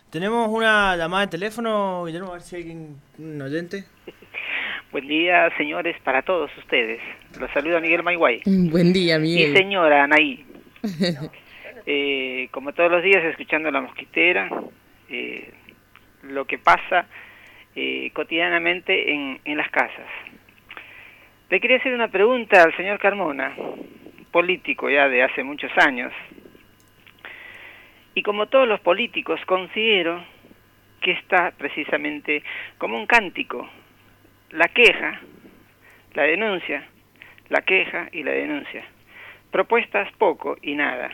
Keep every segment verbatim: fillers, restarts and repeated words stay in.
Tenemos una llamada de teléfono, Guillermo, a ver si hay alguien, un oyente. Buen día, señores, para todos ustedes. Los saluda Miguel Maiguay. Buen día, Miguel. Y señora Anaí. eh, como todos los días, escuchando La Mosquitera, eh, lo que pasa eh, cotidianamente en, en las casas. Le quería hacer una pregunta al señor Carmona, político ya de hace muchos años. Y como todos los políticos, considero que está precisamente como un cántico. La queja, la denuncia, la queja y la denuncia. Propuestas poco y nada.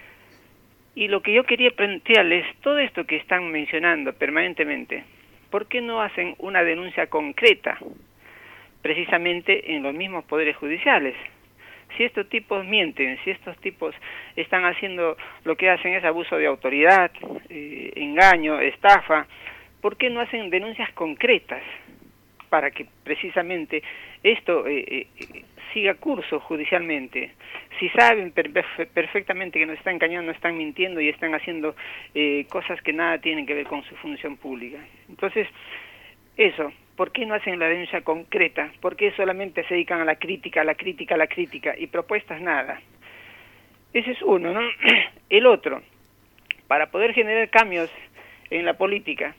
Y lo que yo quería plantearles, todo esto que están mencionando permanentemente, ¿por qué no hacen una denuncia concreta? Precisamente en los mismos poderes judiciales. Si estos tipos mienten, si estos tipos están haciendo lo que hacen es abuso de autoridad, eh, engaño, estafa, ¿por qué no hacen denuncias concretas para que precisamente esto eh, eh, siga curso judicialmente? Si saben per perfectamente que nos están engañando, están mintiendo y están haciendo eh, cosas que nada tienen que ver con su función pública. Entonces, eso, ¿por qué no hacen la denuncia concreta? ¿Por qué solamente se dedican a la crítica, a la crítica, a la crítica y propuestas nada? Ese es uno, ¿no? El otro, para poder generar cambios en la política,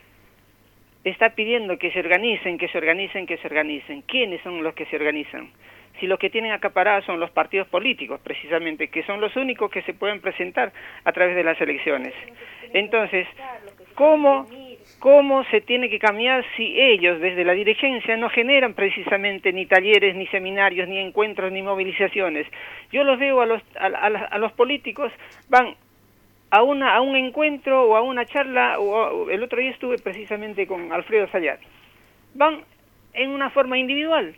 está pidiendo que se organicen, que se organicen, que se organicen. ¿Quiénes son los que se organizan? Si los que tienen acaparados son los partidos políticos, precisamente, que son los únicos que se pueden presentar a través de las elecciones. Entonces, ¿cómo, cómo se tiene que cambiar si ellos desde la dirigencia no generan precisamente ni talleres, ni seminarios, ni encuentros, ni movilizaciones? Yo los veo a los, a, a, a los políticos, van a una a un encuentro o a una charla, o a, el otro día estuve precisamente con Alfredo Sayat, van en una forma individual.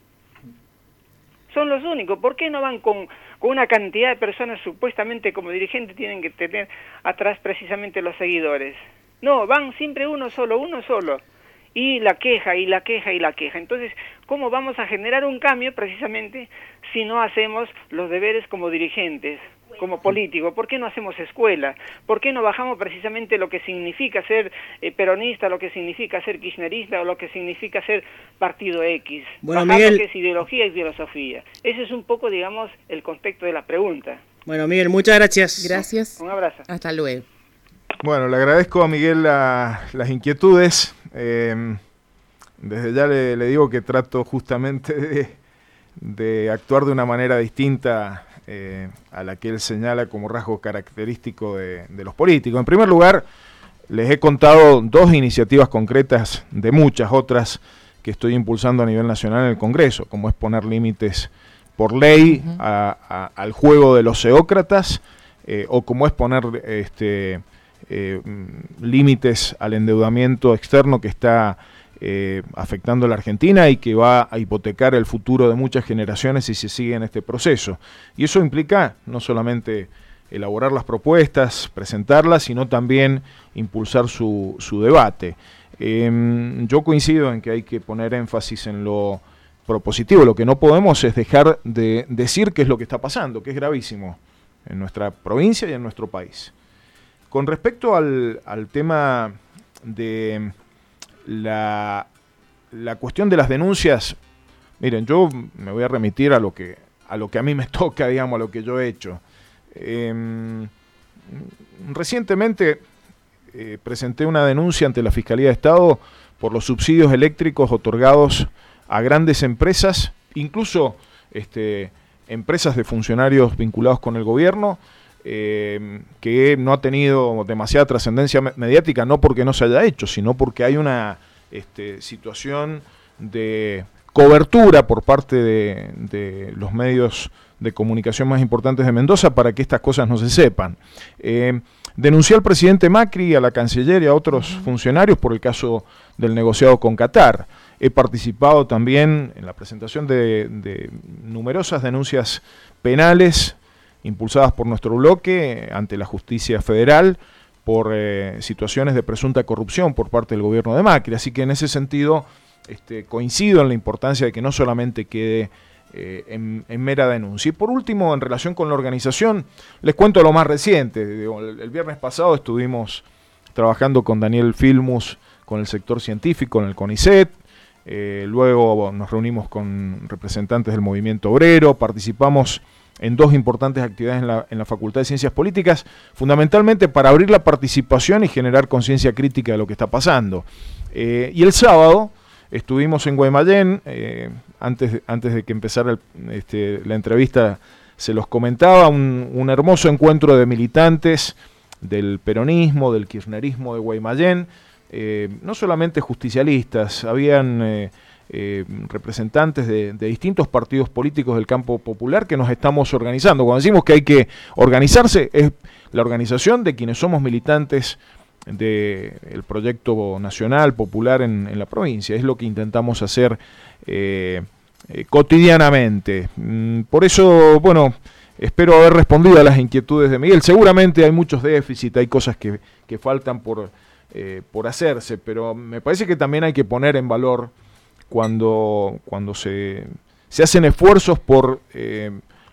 Son los únicos. ¿Por qué no van con, con una cantidad de personas supuestamente como dirigentes tienen que tener atrás precisamente los seguidores? No, van siempre uno solo, uno solo. Y la queja, y la queja, y la queja. Entonces, ¿cómo vamos a generar un cambio precisamente si no hacemos los deberes como dirigentes, como políticos? ¿Por qué no hacemos escuela? ¿Por qué no bajamos precisamente lo que significa ser eh, peronista, lo que significa ser kirchnerista o lo que significa ser partido X? Bueno, Bajar Miguel, lo que es ideología y filosofía. Ese es un poco, digamos, el contexto de la pregunta. Bueno, Miguel, muchas gracias. Gracias. Un abrazo. Hasta luego. Bueno, le agradezco a Miguel la, las inquietudes. Eh, desde ya le, le digo que trato justamente de, de actuar de una manera distinta eh, a la que él señala como rasgo característico de, de los políticos. En primer lugar, les he contado dos iniciativas concretas de muchas otras que estoy impulsando a nivel nacional en el Congreso, como es poner límites por ley uh-huh. a, a, al juego de los seócratas, eh, o como es poner este, eh, límites al endeudamiento externo que está eh, afectando a la Argentina y que va a hipotecar el futuro de muchas generaciones si se sigue en este proceso. Y eso implica no solamente elaborar las propuestas, presentarlas, sino también impulsar su, su debate. Eh, yo coincido en que hay que poner énfasis en lo propositivo. Lo que no podemos es dejar de decir qué es lo que está pasando, que es gravísimo en nuestra provincia y en nuestro país. Con respecto al, al tema de la, la cuestión de las denuncias, miren, yo me voy a remitir a lo que a lo que a mí me toca, digamos, a lo que yo he hecho. Eh, recientemente eh, presenté una denuncia ante la Fiscalía de Estado por los subsidios eléctricos otorgados a grandes empresas, incluso este, empresas de funcionarios vinculados con el gobierno, eh, que no ha tenido demasiada trascendencia mediática, no porque no se haya hecho, sino porque hay una este, situación de cobertura por parte de, de los medios de comunicación más importantes de Mendoza para que estas cosas no se sepan. Eh, denuncié al presidente Macri, a la canciller y a otros uh-huh. funcionarios por el caso del negociado con Qatar. He participado también en la presentación de, de numerosas denuncias penales impulsadas por nuestro bloque ante la justicia federal por eh, situaciones de presunta corrupción por parte del gobierno de Macri. Así que en ese sentido este, coincido en la importancia de que no solamente quede eh, en, en mera denuncia. Y por último, en relación con la organización, les cuento lo más reciente. El, el viernes pasado estuvimos trabajando con Daniel Filmus, con el sector científico, en el CONICET. Eh, luego nos reunimos con representantes del movimiento obrero, participamos en dos importantes actividades en la, en la Facultad de Ciencias Políticas, fundamentalmente para abrir la participación y generar conciencia crítica de lo que está pasando. Eh, y el sábado estuvimos en Guaymallén, eh, antes, antes de que empezara el, este, la entrevista se los comentaba, un, un hermoso encuentro de militantes del peronismo, del kirchnerismo de Guaymallén, eh, no solamente justicialistas, habían eh, eh, representantes de, de distintos partidos políticos del campo popular que nos estamos organizando. Cuando decimos que hay que organizarse, es la organización de quienes somos militantes del proyecto nacional popular en, en la provincia. Es lo que intentamos hacer eh, eh, cotidianamente. Mm, por eso, bueno, espero haber respondido a las inquietudes de Miguel. Seguramente hay muchos déficits, hay cosas que, que faltan por, eh, por hacerse, pero me parece que también hay que poner en valor cuando, cuando se, se hacen esfuerzos por eh,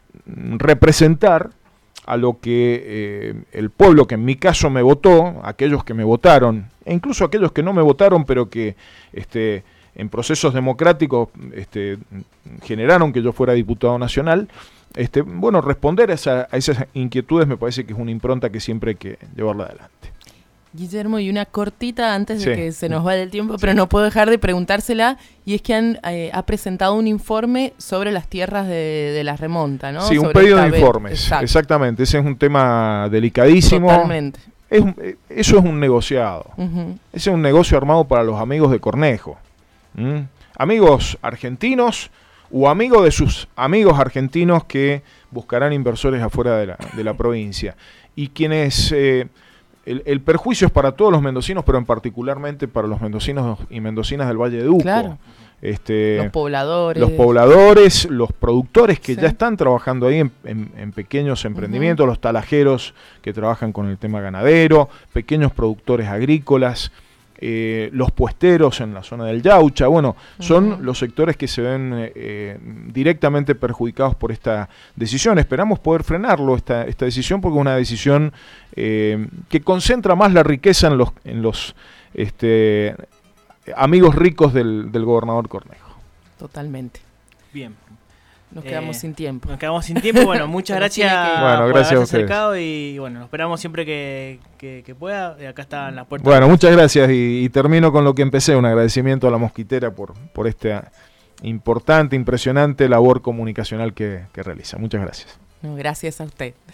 representar a lo que eh, el pueblo, que en mi caso me votó, aquellos que me votaron, e incluso aquellos que no me votaron, pero que este, en procesos democráticos este, generaron que yo fuera diputado nacional. Este, bueno, responder a, esa, a esas inquietudes me parece que es una impronta que siempre hay que llevarla adelante. Guillermo, y una cortita antes de sí. que se nos vaya el tiempo, pero no puedo dejar de preguntársela, y es que han eh, ha presentado un informe sobre las tierras de, de la remonta, ¿no? Sí, sobre un pedido de vez. informes, Exacto. Exactamente, ese es un tema delicadísimo. Totalmente. Es, eso es un negociado, Uh-huh. ese es un negocio armado para los amigos de Cornejo, ¿Mm? amigos argentinos o amigos de sus amigos argentinos que buscarán inversores afuera de la, de la provincia, y quienes... Eh, El, el perjuicio es para todos los mendocinos, pero en particularmente para los mendocinos y mendocinas del Valle de Uco. Claro. Este, Los pobladores. Los pobladores, los productores que sí. ya están trabajando ahí en, en, en pequeños emprendimientos, uh-huh. los talajeros que trabajan con el tema ganadero, pequeños productores agrícolas, eh, los puesteros en la zona del Yaucha. Bueno, son uh-huh. los sectores que se ven eh, directamente perjudicados por esta decisión. Esperamos poder frenarlo, esta, esta decisión, porque es una decisión eh, que concentra más la riqueza en los, en los este, amigos ricos del, del gobernador Cornejo. Totalmente. Bien. Nos quedamos eh, sin tiempo. Nos quedamos sin tiempo. Bueno, muchas gracias que... bueno, por gracias haberse a acercado, y bueno, nos esperamos siempre que, que, que pueda. Y acá está en la puerta. Bueno, muchas gracias, y, y termino con lo que empecé, un agradecimiento a la Mosquitera por, por esta importante, impresionante labor comunicacional que, que realiza. Muchas gracias. No, gracias a usted.